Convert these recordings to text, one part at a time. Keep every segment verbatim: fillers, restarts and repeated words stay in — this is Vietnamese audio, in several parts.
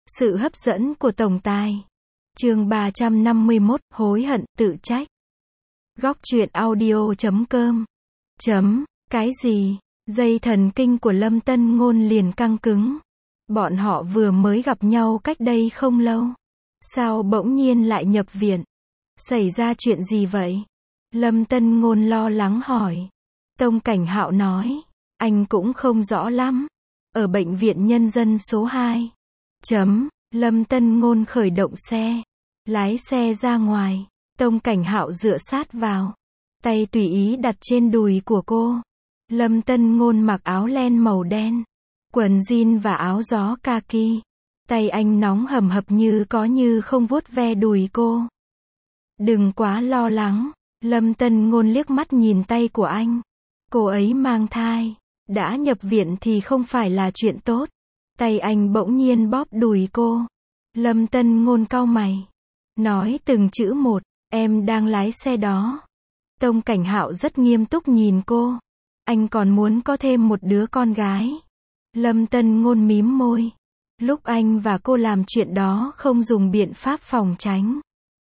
Sự hấp dẫn của tổng tài. Chương ba trăm năm mươi mốt, hối hận, tự trách. Góc truyện audio chấm com. Chấm, cái gì? Dây thần kinh của Lâm Tân Ngôn liền căng cứng. Bọn họ vừa mới gặp nhau cách đây không lâu. Sao bỗng nhiên lại nhập viện? Xảy ra chuyện gì vậy? Lâm Tân Ngôn lo lắng hỏi. Tông Cảnh Hạo nói, anh cũng không rõ lắm. Ở bệnh viện nhân dân số hai. Chấm, Lâm Tân Ngôn khởi động xe. Lái xe ra ngoài. Tông Cảnh Hạo dựa sát vào. Tay tùy ý đặt trên đùi của cô. Lâm Tân Ngôn mặc áo len màu đen. Quần jean và áo gió kaki. Tay anh nóng hầm hập như có như không vuốt ve đùi cô. Đừng quá lo lắng. Lâm Tân Ngôn liếc mắt nhìn tay của anh. Cô ấy mang thai. Đã nhập viện thì không phải là chuyện tốt. Tay anh bỗng nhiên bóp đùi cô. Lâm Tân Ngôn cau mày. Nói từng chữ một, em đang lái xe đó. Tông Cảnh Hạo rất nghiêm túc nhìn cô. Anh còn muốn có thêm một đứa con gái. Lâm Tân Ngôn mím môi. Lúc anh và cô làm chuyện đó không dùng biện pháp phòng tránh.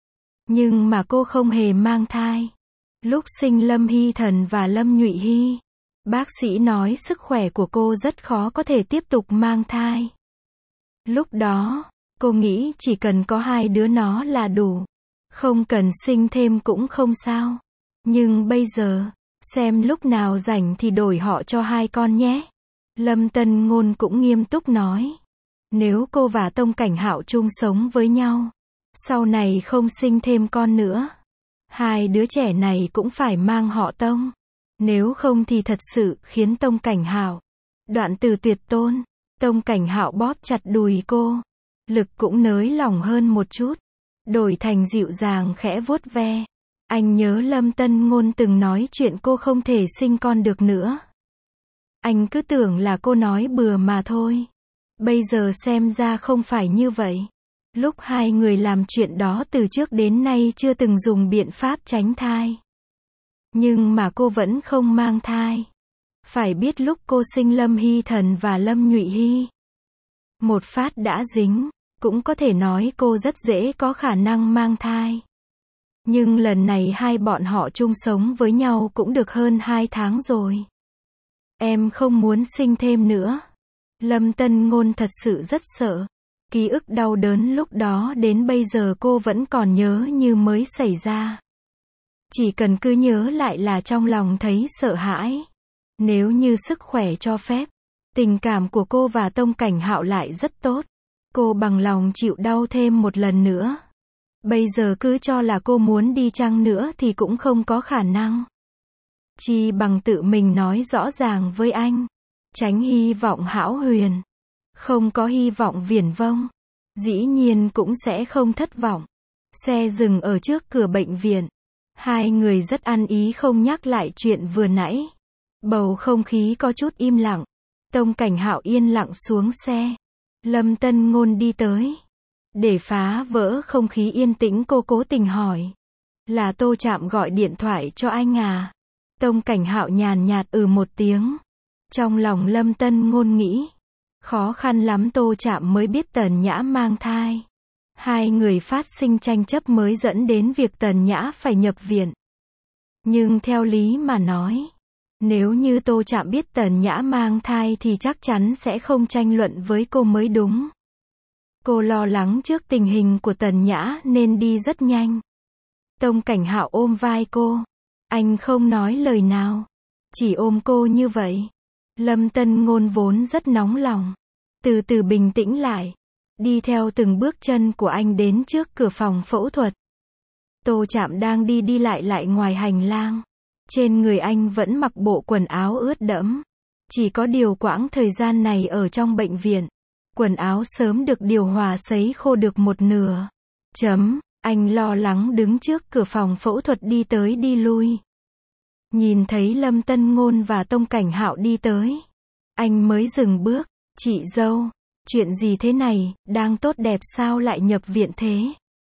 Nhưng mà cô không hề mang thai. Lúc sinh Lâm Hy Thần và Lâm Nhụy Hy, bác sĩ nói sức khỏe của cô rất khó có thể tiếp tục mang thai. Lúc đó, cô nghĩ chỉ cần có hai đứa nó là đủ. Không cần sinh thêm cũng không sao. Nhưng bây giờ, xem lúc nào rảnh thì đổi họ cho hai con nhé. Lâm Tân Ngôn cũng nghiêm túc nói. Nếu cô và Tông Cảnh Hạo chung sống với nhau, sau này không sinh thêm con nữa, hai đứa trẻ này cũng phải mang họ Tông. Nếu không thì thật sự khiến Tông Cảnh Hạo đoạn từ tuyệt tôn. Tông Cảnh Hạo bóp chặt đùi cô. Lực cũng nới lỏng hơn một chút. Đổi thành dịu dàng khẽ vuốt ve. Anh nhớ Lâm Tân Ngôn từng nói chuyện cô không thể sinh con được nữa. Anh cứ tưởng là cô nói bừa mà thôi. Bây giờ xem ra không phải như vậy. Lúc hai người làm chuyện đó từ trước đến nay chưa từng dùng biện pháp tránh thai. Nhưng mà cô vẫn không mang thai. Phải biết lúc cô sinh Lâm Hy Thần và Lâm Nhụy Hy, một phát đã dính, cũng có thể nói cô rất dễ có khả năng mang thai. Nhưng lần này hai bọn họ chung sống với nhau cũng được hơn hai tháng rồi. Em không muốn sinh thêm nữa. Lâm Tân Ngôn thật sự rất sợ. Ký ức đau đớn lúc đó đến bây giờ cô vẫn còn nhớ như mới xảy ra. Chỉ cần cứ nhớ lại là trong lòng thấy sợ hãi. Nếu như sức khỏe cho phép, tình cảm của cô và Tông Cảnh Hạo lại rất tốt. Cô bằng lòng chịu đau thêm một lần nữa. Bây giờ cứ cho là cô muốn đi chăng nữa thì cũng không có khả năng. Chi bằng tự mình nói rõ ràng với anh. Tránh hy vọng hão huyền. Không có hy vọng viển vông. Dĩ nhiên cũng sẽ không thất vọng. Xe dừng ở trước cửa bệnh viện. Hai người rất ăn ý không nhắc lại chuyện vừa nãy. Bầu không khí có chút im lặng. Tông Cảnh Hạo yên lặng xuống xe. Lâm Tân Ngôn đi tới. Để phá vỡ không khí yên tĩnh cô cố tình hỏi. Là Tô Trạm gọi điện thoại cho anh à? Tông Cảnh Hạo nhàn nhạt ừ một tiếng. Trong lòng Lâm Tân Ngôn nghĩ. Khó khăn lắm Tô Trạm mới biết Tần Nhã mang thai. Hai người phát sinh tranh chấp mới dẫn đến việc Tần Nhã phải nhập viện. Nhưng theo lý mà nói, nếu như Tô Trạm biết Tần Nhã mang thai thì chắc chắn sẽ không tranh luận với cô mới đúng. Cô lo lắng trước tình hình của Tần Nhã nên đi rất nhanh. Tông Cảnh Hạo ôm vai cô. Anh không nói lời nào. Chỉ ôm cô như vậy. Lâm Tân Ngôn vốn rất nóng lòng. Từ từ bình tĩnh lại. Đi theo từng bước chân của anh đến trước cửa phòng phẫu thuật. Tô Trạm đang đi đi lại lại ngoài hành lang. Trên người anh vẫn mặc bộ quần áo ướt đẫm. Chỉ có điều quãng thời gian này ở trong bệnh viện, quần áo sớm được điều hòa sấy khô được một nửa. Chấm, anh lo lắng đứng trước cửa phòng phẫu thuật đi tới đi lui. Nhìn thấy Lâm Tân Ngôn và Tông Cảnh Hạo đi tới. Anh mới dừng bước. Chị dâu, chuyện gì thế này, đang tốt đẹp sao lại nhập viện thế?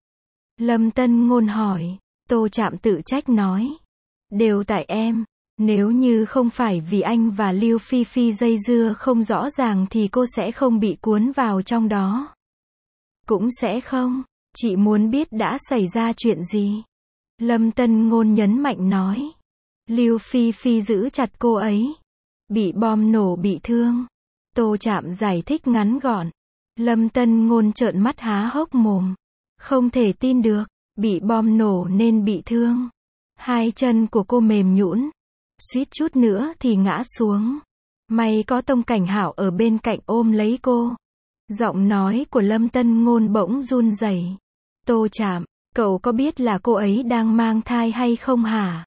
Lâm Tân Ngôn hỏi. Tô Trạm tự trách nói. Đều tại em. Nếu như không phải vì anh và Lưu Phi Phi dây dưa không rõ ràng thì cô sẽ không bị cuốn vào trong đó. Cũng sẽ không. Chị muốn biết đã xảy ra chuyện gì. Lâm Tân Ngôn nhấn mạnh nói. Lưu Phi Phi giữ chặt cô ấy. Bị bom nổ bị thương. Tô Trạm giải thích ngắn gọn. Lâm Tân Ngôn trợn mắt há hốc mồm. Không thể tin được. Bị bom nổ nên bị thương. Hai chân của cô mềm nhũn, suýt chút nữa thì ngã xuống. May có Tông Cảnh Hạo ở bên cạnh ôm lấy cô. Giọng nói của Lâm Tân Ngôn bỗng run rẩy. Tô Trạm, cậu có biết là cô ấy đang mang thai hay không hả?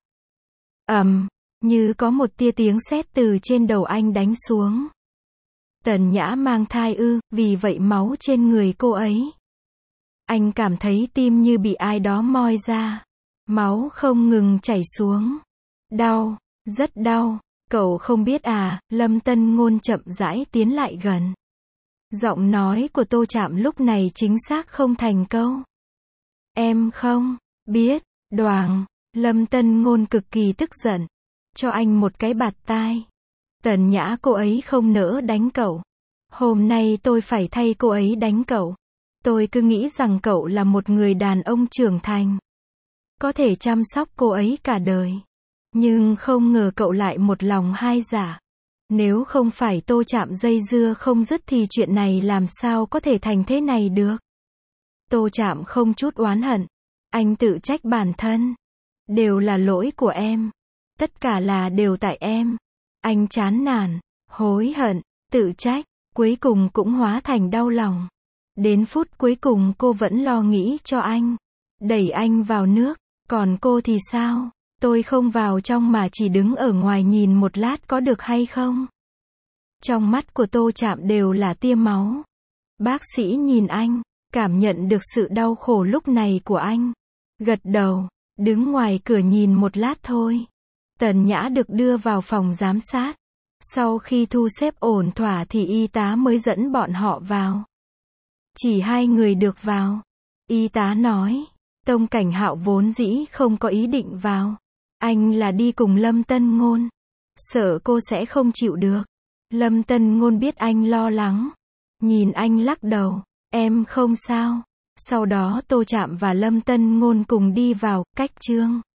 Ầm, như có một tia tiếng sét từ trên đầu anh đánh xuống. Tần Nhã mang thai ư? Vì vậy máu trên người cô ấy. Anh cảm thấy tim như bị ai đó moi ra. Máu không ngừng chảy xuống. Đau, rất đau. Cậu không biết à? Lâm Tân Ngôn chậm rãi tiến lại gần. Giọng nói của Tô Trạm lúc này chính xác không thành câu. Em không biết. Đoàng. Lâm Tân Ngôn cực kỳ tức giận. Cho anh một cái bạt tai. Tần Nhã, cô ấy không nỡ đánh cậu. Hôm nay tôi phải thay cô ấy đánh cậu. Tôi cứ nghĩ rằng cậu là một người đàn ông trưởng thành. Có thể chăm sóc cô ấy cả đời. Nhưng không ngờ cậu lại một lòng hai dạ. Nếu không phải Tô Trạm dây dưa không dứt thì chuyện này làm sao có thể thành thế này được. Tô Trạm không chút oán hận. Anh tự trách bản thân. Đều là lỗi của em. Tất cả là đều tại em. Anh chán nản, hối hận, tự trách, cuối cùng cũng hóa thành đau lòng. Đến phút cuối cùng cô vẫn lo nghĩ cho anh. Đẩy anh vào nước. Còn cô thì sao? Tôi không vào trong mà chỉ đứng ở ngoài nhìn một lát có được hay không? Trong mắt của Tô Trạm đều là tia máu. Bác sĩ nhìn anh, cảm nhận được sự đau khổ lúc này của anh. Gật đầu, đứng ngoài cửa nhìn một lát thôi. Tần Nhã được đưa vào phòng giám sát. Sau khi thu xếp ổn thỏa thì y tá mới dẫn bọn họ vào. Chỉ hai người được vào. Y tá nói. Tông Cảnh Hạo vốn dĩ không có ý định vào. Anh là đi cùng Lâm Tân Ngôn. Sợ cô sẽ không chịu được. Lâm Tân Ngôn biết anh lo lắng. Nhìn anh lắc đầu. Em không sao. Sau đó Tô Trạm và Lâm Tân Ngôn cùng đi vào, cách Trương.